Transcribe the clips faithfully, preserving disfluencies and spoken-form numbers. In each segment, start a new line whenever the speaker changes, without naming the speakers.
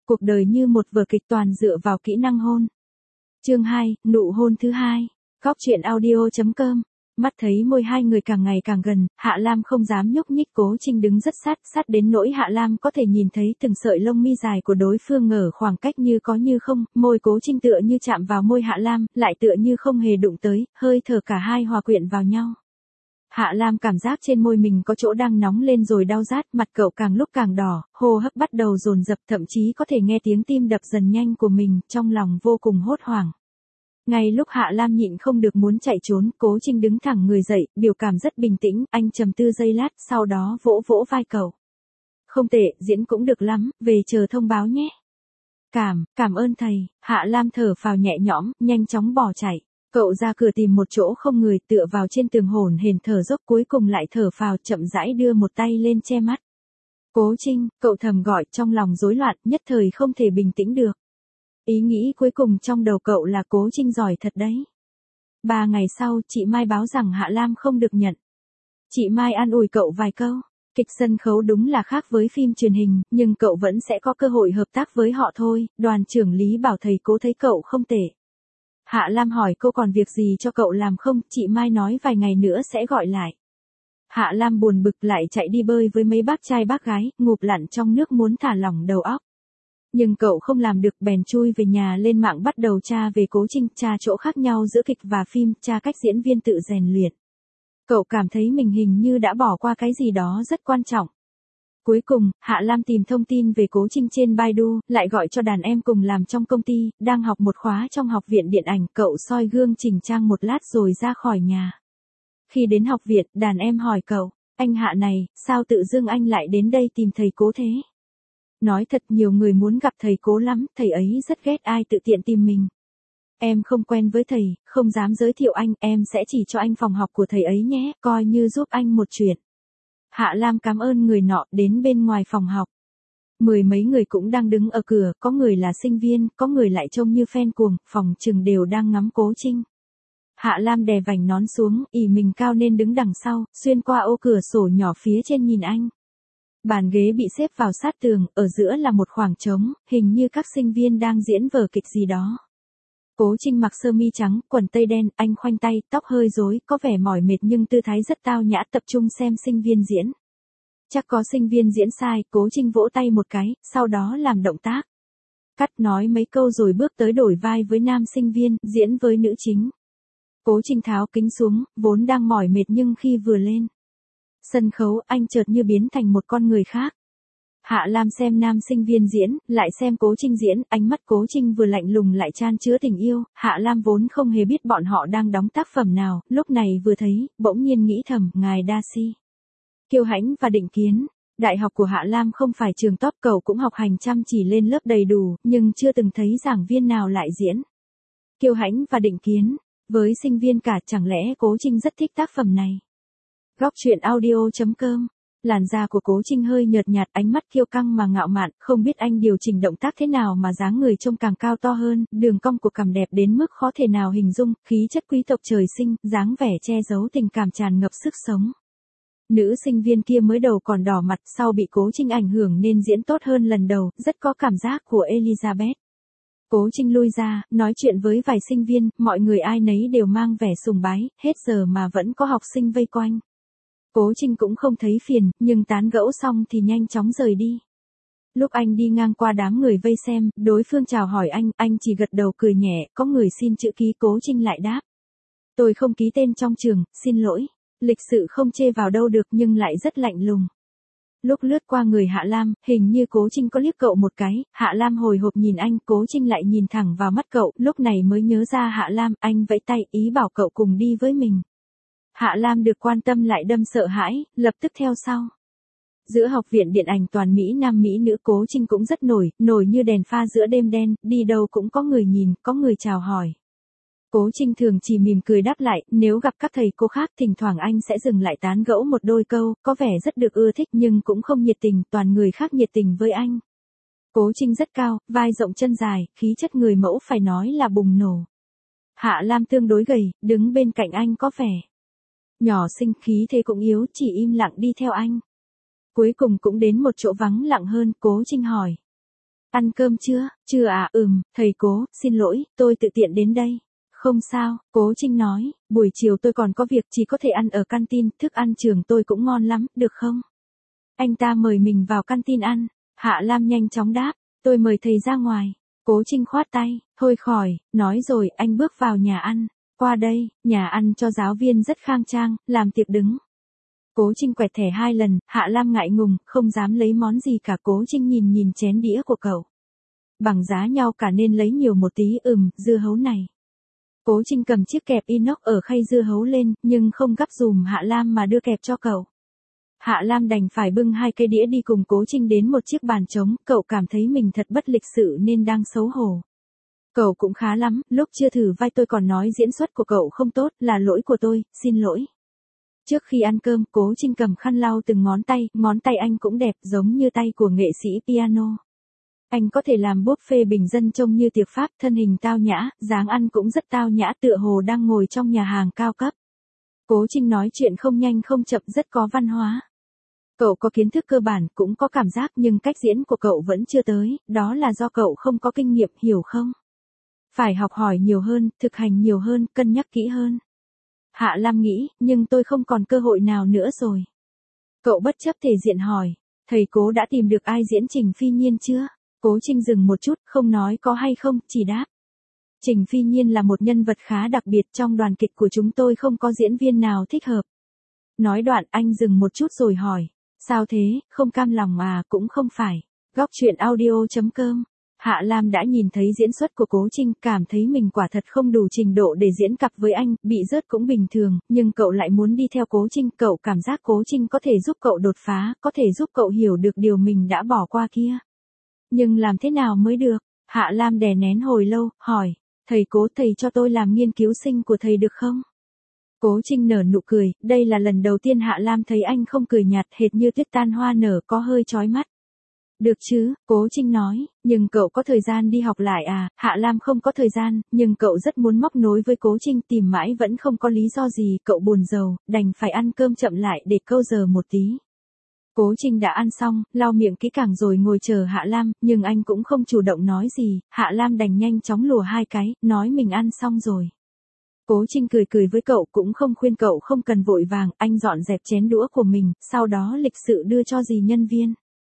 Cuộc đời như một vở kịch toàn dựa vào kỹ năng hôn. Chương hai, nụ hôn thứ hai. Góc truyện audio chấm com. Mắt thấy môi hai người càng ngày càng gần, Hạ Lam không dám nhúc nhích, Cố Trinh đứng rất sát, sát đến nỗi Hạ Lam có thể nhìn thấy từng sợi lông mi dài của đối phương ở khoảng cách như có như không, môi Cố Trinh tựa như chạm vào môi Hạ Lam, lại tựa như không hề đụng tới, hơi thở cả hai hòa quyện vào nhau. Hạ Lam cảm giác trên môi mình có chỗ đang nóng lên rồi đau rát, mặt cậu càng lúc càng đỏ, hô hấp bắt đầu dồn dập, thậm chí có thể nghe tiếng tim đập dần nhanh của mình, trong lòng vô cùng hốt hoảng. Ngay lúc Hạ Lam nhịn không được muốn chạy trốn, Cố Trinh đứng thẳng người dậy, biểu cảm rất bình tĩnh, anh trầm tư giây lát, sau đó vỗ vỗ vai cậu. Không tệ, diễn cũng được lắm, về chờ thông báo nhé. Cảm, cảm ơn thầy. Hạ Lam thở phào nhẹ nhõm, nhanh chóng bỏ chạy. Cậu ra cửa tìm một chỗ không người, tựa vào trên tường hổn hển thở dốc, cuối cùng lại thở phào chậm rãi đưa một tay lên che mắt. Cố Trinh, cậu thầm gọi, trong lòng rối loạn, nhất thời không thể bình tĩnh được. Ý nghĩ cuối cùng trong đầu cậu là Cố Trinh giỏi thật đấy. Ba ngày sau, chị Mai báo rằng Hạ Lam không được nhận. Chị Mai an ủi cậu vài câu. Kịch sân khấu đúng là khác với phim truyền hình, nhưng cậu vẫn sẽ có cơ hội hợp tác với họ thôi. Đoàn trưởng Lý bảo thầy Cố thấy cậu không tệ. Hạ Lam hỏi cô còn việc gì cho cậu làm không, chị Mai nói vài ngày nữa sẽ gọi lại. Hạ Lam buồn bực lại chạy đi bơi với mấy bác trai bác gái, ngụp lặn trong nước muốn thả lỏng đầu óc. Nhưng cậu không làm được, bèn chui về nhà lên mạng bắt đầu tra về Cố Trinh, tra chỗ khác nhau giữa kịch và phim, tra cách diễn viên tự rèn luyện. Cậu cảm thấy mình hình như đã bỏ qua cái gì đó rất quan trọng. Cuối cùng, Hạ Lam tìm thông tin về Cố Trinh trên Baidu, lại gọi cho đàn em cùng làm trong công ty, đang học một khóa trong học viện điện ảnh, cậu soi gương chỉnh trang một lát rồi ra khỏi nhà. Khi đến học viện, đàn em hỏi cậu, anh Hạ này, sao tự dưng anh lại đến đây tìm thầy Cố thế? Nói thật, nhiều người muốn gặp thầy Cố lắm, thầy ấy rất ghét ai tự tiện tìm mình. Em không quen với thầy, không dám giới thiệu anh, em sẽ chỉ cho anh phòng học của thầy ấy nhé, coi như giúp anh một chuyện. Hạ Lam cảm ơn người nọ, đến bên ngoài phòng học. Mười mấy người cũng đang đứng ở cửa, có người là sinh viên, có người lại trông như fan cuồng, phòng chừng đều đang ngắm Cố Trinh. Hạ Lam đè vành nón xuống, ỷ mình cao nên đứng đằng sau, xuyên qua ô cửa sổ nhỏ phía trên nhìn anh. Bàn ghế bị xếp vào sát tường, ở giữa là một khoảng trống, hình như các sinh viên đang diễn vở kịch gì đó. Cố Trinh mặc sơ mi trắng, quần tây đen, anh khoanh tay, tóc hơi rối, có vẻ mỏi mệt nhưng tư thái rất tao nhã, tập trung xem sinh viên diễn. Chắc có sinh viên diễn sai, Cố Trinh vỗ tay một cái, sau đó làm động tác. Cắt nói mấy câu rồi bước tới đổi vai với nam sinh viên, diễn với nữ chính. Cố Trinh tháo kính xuống, vốn đang mỏi mệt nhưng khi vừa lên sân khấu, anh chợt như biến thành một con người khác. Hạ Lam xem nam sinh viên diễn, lại xem Cố Trinh diễn, ánh mắt Cố Trinh vừa lạnh lùng lại chan chứa tình yêu, Hạ Lam vốn không hề biết bọn họ đang đóng tác phẩm nào, lúc này vừa thấy, bỗng nhiên nghĩ thầm, ngài đa si. Kiêu Hãnh và Định Kiến. Đại học của Hạ Lam không phải trường top, cậu cũng học hành chăm chỉ lên lớp đầy đủ, nhưng chưa từng thấy giảng viên nào lại diễn Kiêu Hãnh và Định Kiến. Với sinh viên cả, chẳng lẽ Cố Trinh rất thích tác phẩm này? Góc truyện audio chấm com. Làn da của Cố Trinh hơi nhợt nhạt, ánh mắt kiêu căng mà ngạo mạn, không biết anh điều chỉnh động tác thế nào mà dáng người trông càng cao to hơn, đường cong của cằm đẹp đến mức khó thể nào hình dung, khí chất quý tộc trời sinh, dáng vẻ che giấu tình cảm tràn ngập sức sống. Nữ sinh viên kia mới đầu còn đỏ mặt, sau bị Cố Trinh ảnh hưởng nên diễn tốt hơn lần đầu, rất có cảm giác của Elizabeth. Cố Trinh lui ra, nói chuyện với vài sinh viên, mọi người ai nấy đều mang vẻ sùng bái, hết giờ mà vẫn có học sinh vây quanh. Cố Trinh cũng không thấy phiền, nhưng tán gẫu xong thì nhanh chóng rời đi. Lúc anh đi ngang qua đám người vây xem, đối phương chào hỏi anh, anh chỉ gật đầu cười nhẹ, có người xin chữ ký, Cố Trinh lại đáp. Tôi không ký tên trong trường, xin lỗi. Lịch sự không chê vào đâu được nhưng lại rất lạnh lùng. Lúc lướt qua người Hạ Lam, hình như Cố Trinh có liếc cậu một cái, Hạ Lam hồi hộp nhìn anh, Cố Trinh lại nhìn thẳng vào mắt cậu, lúc này mới nhớ ra Hạ Lam, anh vẫy tay, ý bảo cậu cùng đi với mình. Hạ Lam được quan tâm lại đâm sợ hãi, lập tức theo sau. Giữa học viện điện ảnh toàn Mỹ nam Mỹ nữ, Cố Trinh cũng rất nổi, nổi như đèn pha giữa đêm đen, đi đâu cũng có người nhìn, có người chào hỏi. Cố Trinh thường chỉ mỉm cười đáp lại, nếu gặp các thầy cô khác thỉnh thoảng anh sẽ dừng lại tán gẫu một đôi câu, có vẻ rất được ưa thích nhưng cũng không nhiệt tình, toàn người khác nhiệt tình với anh. Cố Trinh rất cao, vai rộng chân dài, khí chất người mẫu phải nói là bùng nổ. Hạ Lam tương đối gầy, đứng bên cạnh anh có vẻ nhỏ xinh, khí thế cũng yếu, chỉ im lặng đi theo anh. Cuối cùng cũng đến một chỗ vắng lặng hơn, Cố Trinh hỏi. Ăn cơm chưa? Chưa à, ừm, thầy Cố, xin lỗi, tôi tự tiện đến đây. Không sao, Cố Trinh nói, buổi chiều tôi còn có việc chỉ có thể ăn ở canteen, thức ăn trường tôi cũng ngon lắm, được không? Anh ta mời mình vào canteen ăn. Hạ Lam nhanh chóng đáp, tôi mời thầy ra ngoài. Cố Trinh khoát tay, thôi khỏi, nói rồi, anh bước vào nhà ăn. Qua đây, nhà ăn cho giáo viên rất khang trang, làm tiệc đứng. Cố Trinh quẹt thẻ hai lần, Hạ Lam ngại ngùng, không dám lấy món gì cả. Cố Trinh nhìn nhìn chén đĩa của cậu. Bằng giá nhau cả nên lấy nhiều một tí, ừm, dưa hấu này. Cố Trinh cầm chiếc kẹp inox ở khay dưa hấu lên, nhưng không gắp dùm Hạ Lam mà đưa kẹp cho cậu. Hạ Lam đành phải bưng hai cây đĩa đi cùng Cố Trinh đến một chiếc bàn trống, cậu cảm thấy mình thật bất lịch sự nên đang xấu hổ. Cậu cũng khá lắm, lúc chưa thử vai tôi còn nói diễn xuất của cậu không tốt, là lỗi của tôi, xin lỗi. Trước khi ăn cơm, Cố Trinh cầm khăn lau từng ngón tay, ngón tay anh cũng đẹp giống như tay của nghệ sĩ piano. Anh có thể làm buffet bình dân trông như tiệc Pháp, thân hình tao nhã, dáng ăn cũng rất tao nhã tựa hồ đang ngồi trong nhà hàng cao cấp. Cố Trinh nói chuyện không nhanh không chậm rất có văn hóa. Cậu có kiến thức cơ bản cũng có cảm giác nhưng cách diễn của cậu vẫn chưa tới, đó là do cậu không có kinh nghiệm, hiểu không? Phải học hỏi nhiều hơn, thực hành nhiều hơn, cân nhắc kỹ hơn. Hạ Lam nghĩ, nhưng tôi không còn cơ hội nào nữa rồi. Cậu bất chấp thể diện hỏi, thầy Cố đã tìm được ai diễn Trình Phi Nhiên chưa? Cố Trinh dừng một chút, không nói có hay không, chỉ đáp. Trình Phi Nhiên là một nhân vật khá đặc biệt, trong đoàn kịch của chúng tôi không có diễn viên nào thích hợp. Nói đoạn anh dừng một chút rồi hỏi, sao thế, không cam lòng à? Cũng không phải. Góc truyện audio chấm com. Hạ Lam đã nhìn thấy diễn xuất của Cố Trinh, cảm thấy mình quả thật không đủ trình độ để diễn cặp với anh, bị rớt cũng bình thường, nhưng cậu lại muốn đi theo Cố Trinh, cậu cảm giác Cố Trinh có thể giúp cậu đột phá, có thể giúp cậu hiểu được điều mình đã bỏ qua kia. Nhưng làm thế nào mới được? Hạ Lam đè nén hồi lâu, hỏi, thầy Cố, thầy cho tôi làm nghiên cứu sinh của thầy được không? Cố Trinh nở nụ cười, đây là lần đầu tiên Hạ Lam thấy anh không cười nhạt, hệt như tuyết tan hoa nở, có hơi chói mắt. Được chứ, Cố Trinh nói, nhưng cậu có thời gian đi học lại à? Hạ Lam không có thời gian, nhưng cậu rất muốn móc nối với Cố Trinh, tìm mãi vẫn không có lý do gì, cậu buồn rầu, đành phải ăn cơm chậm lại để câu giờ một tí. Cố Trinh đã ăn xong, lau miệng kỹ càng rồi ngồi chờ Hạ Lam, nhưng anh cũng không chủ động nói gì, Hạ Lam đành nhanh chóng lùa hai cái, nói mình ăn xong rồi. Cố Trinh cười cười với cậu, cũng không khuyên cậu không cần vội vàng, anh dọn dẹp chén đũa của mình, sau đó lịch sự đưa cho dì nhân viên.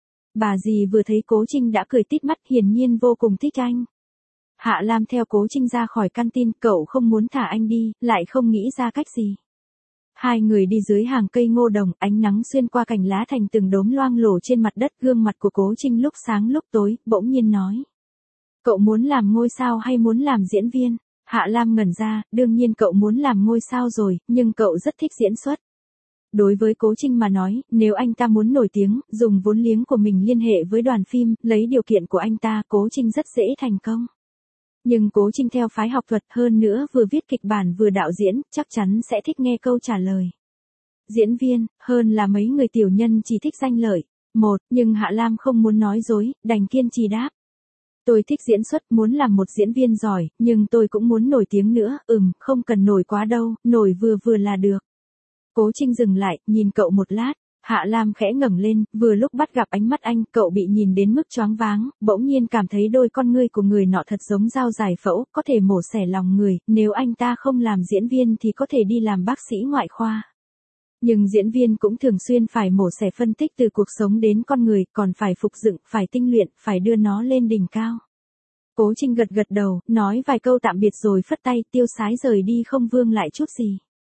Bà dì vừa thấy Cố Trinh đã cười tít mắt, hiển nhiên vô cùng thích anh. Hạ Lam theo Cố Trinh ra khỏi canteen, cậu không muốn thả anh đi, lại không nghĩ ra cách gì. Hai người đi dưới hàng cây ngô đồng, ánh nắng xuyên qua cành lá thành từng đốm loang lổ trên mặt đất, gương mặt của Cố Trinh lúc sáng lúc tối, bỗng nhiên nói. Cậu muốn làm ngôi sao hay muốn làm diễn viên? Hạ Lam ngẩn ra, đương nhiên cậu muốn làm ngôi sao rồi, nhưng cậu rất thích diễn xuất. Đối với Cố Trinh mà nói, nếu anh ta muốn nổi tiếng, dùng vốn liếng của mình liên hệ với đoàn phim, lấy điều kiện của anh ta, Cố Trinh rất dễ thành công. Nhưng Cố Trinh theo phái học thuật, hơn nữa vừa viết kịch bản vừa đạo diễn, chắc chắn sẽ thích nghe câu trả lời. Diễn viên, hơn là mấy người tiểu nhân chỉ thích danh lợi. Một, nhưng Hạ Lam không muốn nói dối, đành kiên trì đáp. Tôi thích diễn xuất, muốn làm một diễn viên giỏi, nhưng tôi cũng muốn nổi tiếng nữa, ừm, không cần nổi quá đâu, nổi vừa vừa là được. Cố Trinh dừng lại, nhìn cậu một lát, Hạ Lam khẽ ngẩng lên, vừa lúc bắt gặp ánh mắt anh, cậu bị nhìn đến mức choáng váng, bỗng nhiên cảm thấy đôi con ngươi của người nọ thật giống dao giải phẫu, có thể mổ xẻ lòng người, nếu anh ta không làm diễn viên thì có thể đi làm bác sĩ ngoại khoa. Nhưng diễn viên cũng thường xuyên phải mổ xẻ phân tích từ cuộc sống đến con người, còn phải phục dựng, phải tinh luyện, phải đưa nó lên đỉnh cao. Cố Trinh gật gật đầu, nói vài câu tạm biệt rồi phất tay, tiêu sái rời đi không vương lại chút gì.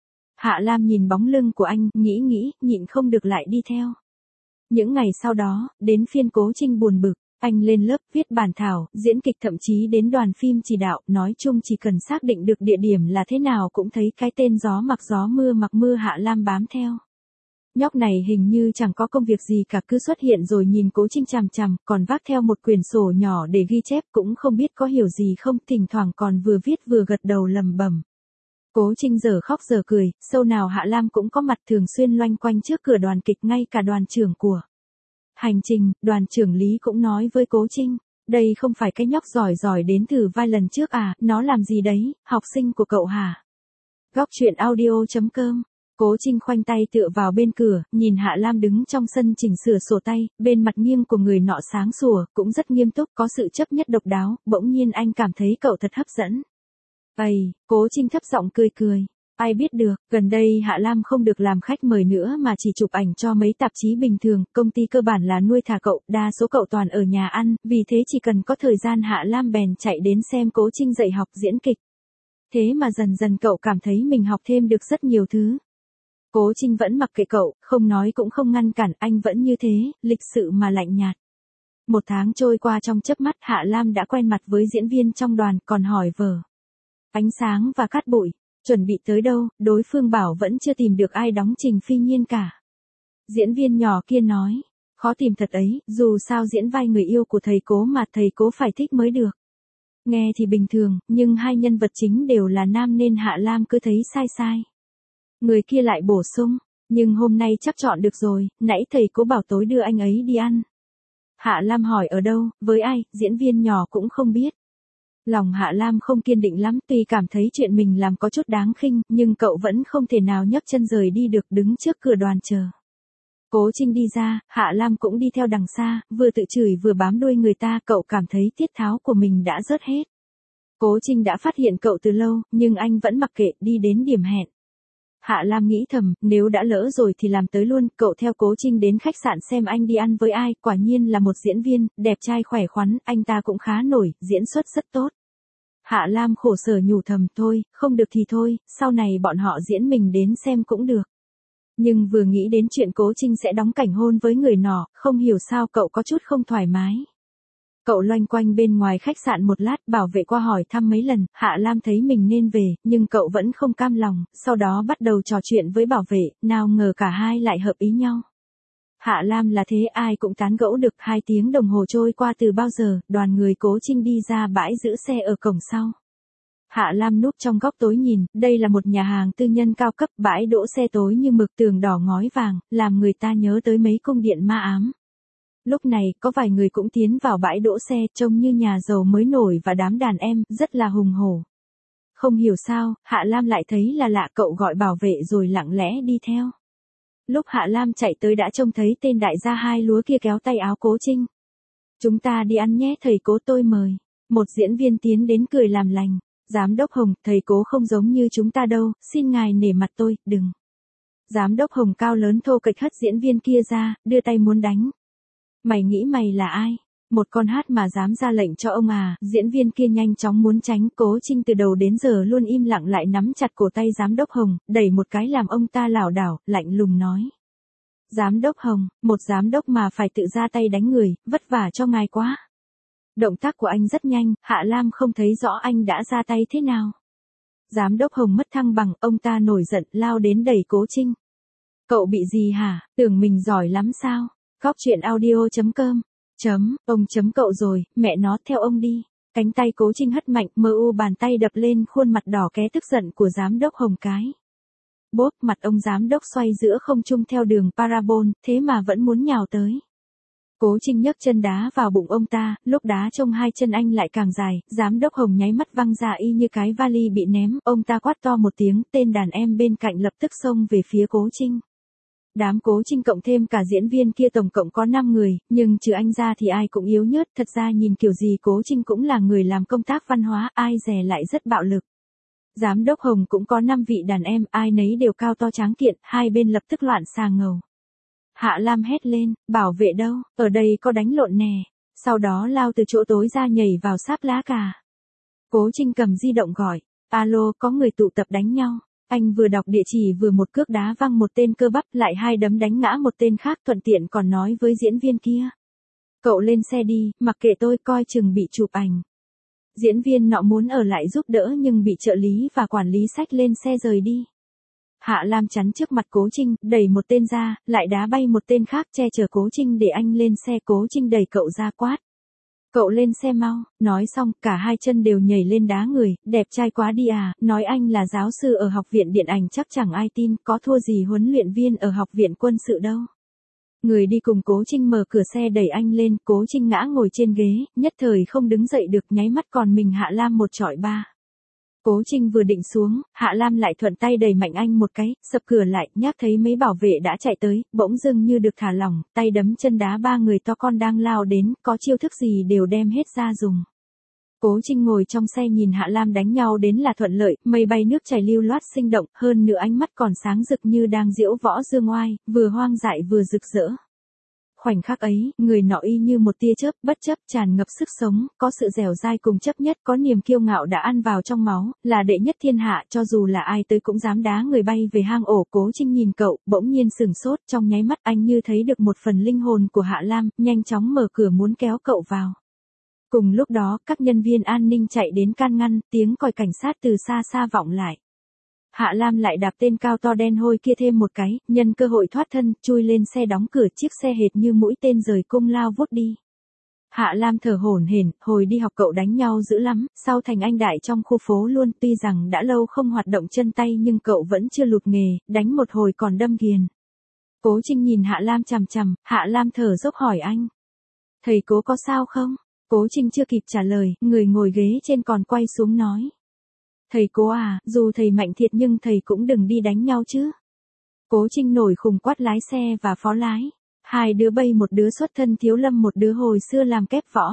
Hạ Lam nhìn bóng lưng của anh, nghĩ nghĩ, nhịn không được lại đi theo. Những ngày sau đó, đến phiên Cố Trinh buồn bực, anh lên lớp, viết bản thảo, diễn kịch thậm chí đến đoàn phim chỉ đạo, nói chung chỉ cần xác định được địa điểm là thế nào cũng thấy cái tên gió mặc gió mưa mặc mưa Hạ Lam bám theo. Nhóc này hình như chẳng có công việc gì cả, cứ xuất hiện rồi nhìn Cố Trinh chằm chằm, còn vác theo một quyển sổ nhỏ để ghi chép, cũng không biết có hiểu gì không, thỉnh thoảng còn vừa viết vừa gật đầu lầm bầm. Cố Trinh giờ khóc giờ cười, sâu nào Hạ Lam cũng có mặt, thường xuyên loanh quanh trước cửa đoàn kịch, ngay cả đoàn trưởng của hành trình, đoàn trưởng Lý cũng nói với Cố Trinh, đây không phải cái nhóc giỏi giỏi đến thử vai lần trước à, nó làm gì đấy, học sinh của cậu hả? Góc truyện audio chấm com Cố Trinh khoanh tay tựa vào bên cửa, nhìn Hạ Lam đứng trong sân chỉnh sửa sổ tay, bên mặt nghiêng của người nọ sáng sủa, cũng rất nghiêm túc, có sự chấp nhất độc đáo, bỗng nhiên anh cảm thấy cậu thật hấp dẫn. Ây, Cố Trinh thấp giọng cười cười. Ai biết được, gần đây Hạ Lam không được làm khách mời nữa mà chỉ chụp ảnh cho mấy tạp chí bình thường, công ty cơ bản là nuôi thả cậu, đa số cậu toàn ở nhà ăn, vì thế chỉ cần có thời gian Hạ Lam bèn chạy đến xem Cố Trinh dạy học diễn kịch. Thế mà dần dần cậu cảm thấy mình học thêm được rất nhiều thứ. Cố Trinh vẫn mặc kệ cậu, không nói cũng không ngăn cản, anh vẫn như thế, lịch sự mà lạnh nhạt. Một tháng trôi qua trong chớp mắt, Hạ Lam đã quen mặt với diễn viên trong đoàn, còn hỏi vở ánh sáng và cát bụi. Chuẩn bị tới đâu, đối phương bảo vẫn chưa tìm được ai đóng Trình Phi Nhiên cả. Diễn viên nhỏ kia nói, khó tìm thật ấy, dù sao diễn vai người yêu của thầy Cố mà thầy Cố phải thích mới được. Nghe thì bình thường, nhưng hai nhân vật chính đều là nam nên Hạ Lam cứ thấy sai sai. Người kia lại bổ sung, nhưng hôm nay chắc chọn được rồi, nãy thầy Cố bảo tối đưa anh ấy đi ăn. Hạ Lam hỏi ở đâu, với ai, diễn viên nhỏ cũng không biết. Lòng Hạ Lam không kiên định lắm, tuy cảm thấy chuyện mình làm có chút đáng khinh, nhưng cậu vẫn không thể nào nhấc chân rời đi được, đứng trước cửa đoàn chờ. Cố Trinh đi ra, Hạ Lam cũng đi theo đằng xa, vừa tự chửi vừa bám đuôi người ta, cậu cảm thấy tiết tháo của mình đã rớt hết. Cố Trinh đã phát hiện cậu từ lâu, nhưng anh vẫn mặc kệ, đi đến điểm hẹn. Hạ Lam nghĩ thầm, nếu đã lỡ rồi thì làm tới luôn, cậu theo Cố Trinh đến khách sạn xem anh đi ăn với ai, quả nhiên là một diễn viên, đẹp trai khỏe khoắn, anh ta cũng khá nổi, diễn xuất rất tốt. Hạ Lam khổ sở nhủ thầm, thôi, không được thì thôi, sau này bọn họ diễn mình đến xem cũng được. Nhưng vừa nghĩ đến chuyện Cố Trinh sẽ đóng cảnh hôn với người nọ, không hiểu sao cậu có chút không thoải mái. Cậu loanh quanh bên ngoài khách sạn một lát, bảo vệ qua hỏi thăm mấy lần, Hạ Lam thấy mình nên về, nhưng cậu vẫn không cam lòng, sau đó bắt đầu trò chuyện với bảo vệ, nào ngờ cả hai lại hợp ý nhau. Hạ Lam là thế, ai cũng tán gẫu được, hai tiếng đồng hồ trôi qua từ bao giờ, đoàn người Cố Trinh đi ra bãi giữ xe ở cổng sau. Hạ Lam núp trong góc tối nhìn, đây là một nhà hàng tư nhân cao cấp, bãi đỗ xe tối như mực, tường đỏ ngói vàng, làm người ta nhớ tới mấy cung điện ma ám. Lúc này, có vài người cũng tiến vào bãi đỗ xe, trông như nhà giàu mới nổi và đám đàn em, rất là hùng hổ. Không hiểu sao, Hạ Lam lại thấy là lạ, cậu gọi bảo vệ rồi lặng lẽ đi theo. Lúc Hạ Lam chạy tới đã trông thấy tên đại gia hai lúa kia kéo tay áo Cố Trinh. Chúng ta đi ăn nhé, thầy Cố tôi mời. Một diễn viên tiến đến cười làm lành. Giám đốc Hồng, thầy Cố không giống như chúng ta đâu, xin ngài nể mặt tôi, đừng. Giám đốc Hồng cao lớn thô kệch hất diễn viên kia ra, đưa tay muốn đánh. Mày nghĩ mày là ai? Một con hát mà dám ra lệnh cho ông à? Diễn viên kia nhanh chóng muốn tránh, Cố Trinh từ đầu đến giờ luôn im lặng lại nắm chặt cổ tay giám đốc Hồng, đẩy một cái làm ông ta lảo đảo, lạnh lùng nói. Giám đốc Hồng, một giám đốc mà phải tự ra tay đánh người, vất vả cho ngài quá. Động tác của anh rất nhanh, Hạ Lam không thấy rõ anh đã ra tay thế nào. Giám đốc Hồng mất thăng bằng, ông ta nổi giận, lao đến đẩy Cố Trinh. Cậu bị gì hả, tưởng mình giỏi lắm sao? Cóc truyện audio chấm com Chấm, ông chấm cậu rồi, mẹ nó, theo ông đi. Cánh tay Cố Trinh hất mạnh, mơ u bàn tay đập lên khuôn mặt đỏ ké tức giận của giám đốc Hồng cái. Bốp, mặt ông giám đốc xoay giữa không trung theo đường parabol, thế mà vẫn muốn nhào tới. Cố Trinh nhấc chân đá vào bụng ông ta, lúc đá trông hai chân anh lại càng dài, giám đốc Hồng nháy mắt văng ra y như cái vali bị ném, ông ta quát to một tiếng, tên đàn em bên cạnh lập tức xông về phía Cố Trinh. Đám Cố Trinh cộng thêm cả diễn viên kia tổng cộng có năm người, nhưng trừ anh ra thì ai cũng yếu nhớt, thật ra nhìn kiểu gì Cố Trinh cũng là người làm công tác văn hóa, ai dè lại rất bạo lực. Giám đốc Hồng cũng có năm vị đàn em, ai nấy đều cao to tráng kiện, hai bên lập tức loạn xà ngầu. Hạ Lam hét lên, bảo vệ đâu, ở đây có đánh lộn nè, sau đó lao từ chỗ tối ra nhảy vào sáp lá cà. Cố Trinh cầm di động gọi, alo, có người tụ tập đánh nhau. Anh vừa đọc địa chỉ vừa một cước đá văng một tên cơ bắp, lại hai đấm đánh ngã một tên khác, thuận tiện còn nói với diễn viên kia. Cậu lên xe đi, mặc kệ tôi, coi chừng bị chụp ảnh. Diễn viên nọ muốn ở lại giúp đỡ nhưng bị trợ lý và quản lý xách lên xe rời đi. Hạ Lam chắn trước mặt Cố Trinh, đẩy một tên ra, lại đá bay một tên khác, che chở Cố Trinh để anh lên xe. Cố Trinh đẩy cậu ra quát. Cậu lên xe mau, nói xong, cả hai chân đều nhảy lên đá người, đẹp trai quá đi à, nói anh là giáo sư ở học viện điện ảnh chắc chẳng ai tin, có thua gì huấn luyện viên ở học viện quân sự đâu. Người đi cùng Cố Trinh mở cửa xe đẩy anh lên, Cố Trinh ngã ngồi trên ghế, nhất thời không đứng dậy được, nháy mắt còn mình Hạ Lam một chọi ba. Cố Trinh vừa định xuống, Hạ Lam lại thuận tay đẩy mạnh anh một cái, sập cửa lại, nhác thấy mấy bảo vệ đã chạy tới, bỗng dưng như được thả lỏng, tay đấm chân đá ba người to con đang lao đến, có chiêu thức gì đều đem hết ra dùng. Cố Trinh ngồi trong xe nhìn Hạ Lam đánh nhau đến là thuận lợi, mây bay nước chảy lưu loát sinh động, hơn nữa ánh mắt còn sáng rực như đang diễu võ dương oai, vừa hoang dại vừa rực rỡ. Khoảnh khắc ấy, người nọ y như một tia chớp, bất chấp, tràn ngập sức sống, có sự dẻo dai cùng chấp nhất, có niềm kiêu ngạo đã ăn vào trong máu, là đệ nhất thiên hạ, cho dù là ai tới cũng dám đá người bay về hang ổ. Cố Trinh nhìn cậu, bỗng nhiên sửng sốt, trong nháy mắt anh như thấy được một phần linh hồn của Hạ Lam, nhanh chóng mở cửa muốn kéo cậu vào. Cùng lúc đó, các nhân viên an ninh chạy đến can ngăn, tiếng còi cảnh sát từ xa xa vọng lại. Hạ Lam lại đạp tên cao to đen hôi kia thêm một cái, nhân cơ hội thoát thân, chui lên xe đóng cửa, chiếc xe hệt như mũi tên rời cung lao vút đi. Hạ Lam thở hổn hển, hồi đi học cậu đánh nhau dữ lắm, sau thành anh đại trong khu phố luôn, tuy rằng đã lâu không hoạt động chân tay nhưng cậu vẫn chưa lụt nghề, đánh một hồi còn đâm ghiền. Cố Trinh nhìn Hạ Lam chằm chằm, Hạ Lam thở dốc hỏi anh. Thầy Cố có sao không? Cố Trinh chưa kịp trả lời, người ngồi ghế trên còn quay xuống nói. Thầy Cố à, dù thầy mạnh thiệt nhưng thầy cũng đừng đi đánh nhau chứ. Cố Trinh nổi khùng quát lái xe và phó lái. Hai đứa bay, một đứa xuất thân thiếu lâm, một đứa hồi xưa làm kép võ.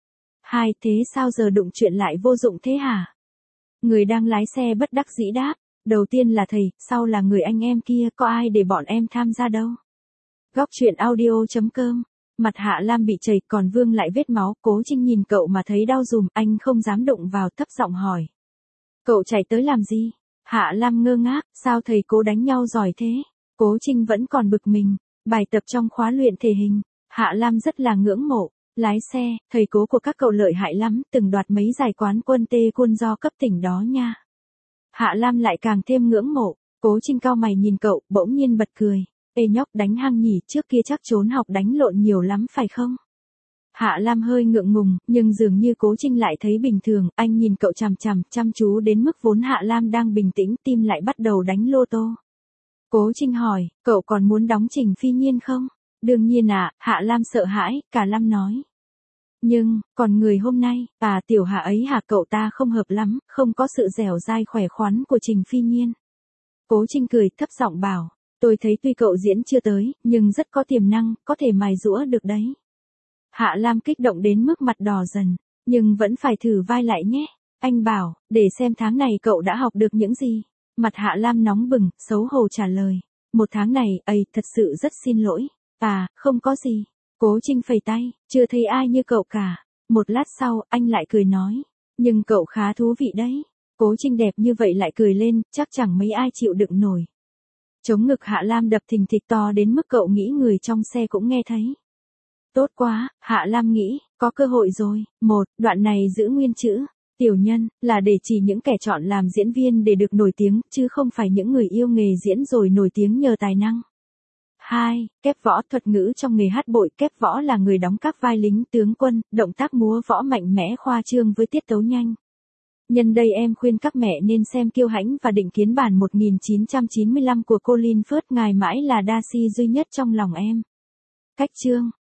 Hai, thế sao giờ đụng chuyện lại vô dụng thế hả? Người đang lái xe bất đắc dĩ đáp. Đầu tiên là thầy, sau là người anh em kia, có ai để bọn em tham gia đâu. Góc truyện audio chấm com. Mặt Hạ Lam bị chảy, còn vương lại vết máu. Cố Trinh nhìn cậu mà thấy đau dùm, anh không dám đụng vào, thấp giọng hỏi. Cậu chạy tới làm gì? Hạ Lam ngơ ngác, sao thầy Cố đánh nhau giỏi thế? Cố Trinh vẫn còn bực mình. Bài tập trong khóa luyện thể hình. Hạ Lam rất là ngưỡng mộ. Lái xe, thầy Cố của các cậu lợi hại lắm, từng đoạt mấy giải quán quân tê quân do cấp tỉnh đó nha. Hạ Lam lại càng thêm ngưỡng mộ. Cố Trinh cau mày nhìn cậu, bỗng nhiên bật cười. Ê nhóc, đánh hăng nhỉ, trước kia chắc trốn học đánh lộn nhiều lắm phải không? Hạ Lam hơi ngượng ngùng, nhưng dường như Cố Trinh lại thấy bình thường, anh nhìn cậu chằm chằm, chăm chú đến mức vốn Hạ Lam đang bình tĩnh, tim lại bắt đầu đánh lô tô. Cố Trinh hỏi, cậu còn muốn đóng Trình Phi Nhiên không? Đương nhiên ạ, à, Hạ Lam sợ hãi, cả Lam nói. Nhưng, còn người hôm nay, à tiểu Hạ ấy hả, cậu ta không hợp lắm, không có sự dẻo dai khỏe khoắn của Trình Phi Nhiên. Cố Trinh cười, thấp giọng bảo, tôi thấy tuy cậu diễn chưa tới, nhưng rất có tiềm năng, có thể mài giũa được đấy. Hạ Lam kích động đến mức mặt đỏ dần, nhưng vẫn phải thử vai lại nhé. Anh bảo, để xem tháng này cậu đã học được những gì. Mặt Hạ Lam nóng bừng, xấu hổ trả lời. Một tháng này, ây, thật sự rất xin lỗi. À, không có gì. Cố Trinh phẩy tay, chưa thấy ai như cậu cả. Một lát sau, anh lại cười nói. Nhưng cậu khá thú vị đấy. Cố Trinh đẹp như vậy lại cười lên, chắc chẳng mấy ai chịu đựng nổi. Chống ngực Hạ Lam đập thình thịch to đến mức cậu nghĩ người trong xe cũng nghe thấy. Tốt quá, Hạ Lam nghĩ, có cơ hội rồi. Một, đoạn này giữ nguyên chữ. Tiểu nhân, là để chỉ những kẻ chọn làm diễn viên để được nổi tiếng, chứ không phải những người yêu nghề diễn rồi nổi tiếng nhờ tài năng. Hai, kép võ, thuật ngữ trong nghề hát bội. Kép võ là người đóng các vai lính, tướng quân, động tác múa võ mạnh mẽ khoa trương với tiết tấu nhanh. Nhân đây em khuyên các mẹ nên xem Kiêu Hãnh và Định Kiến bản một nghìn chín trăm chín mươi lăm của Colin Firth, ngài mãi là Darcy duy nhất trong lòng em. Cách chương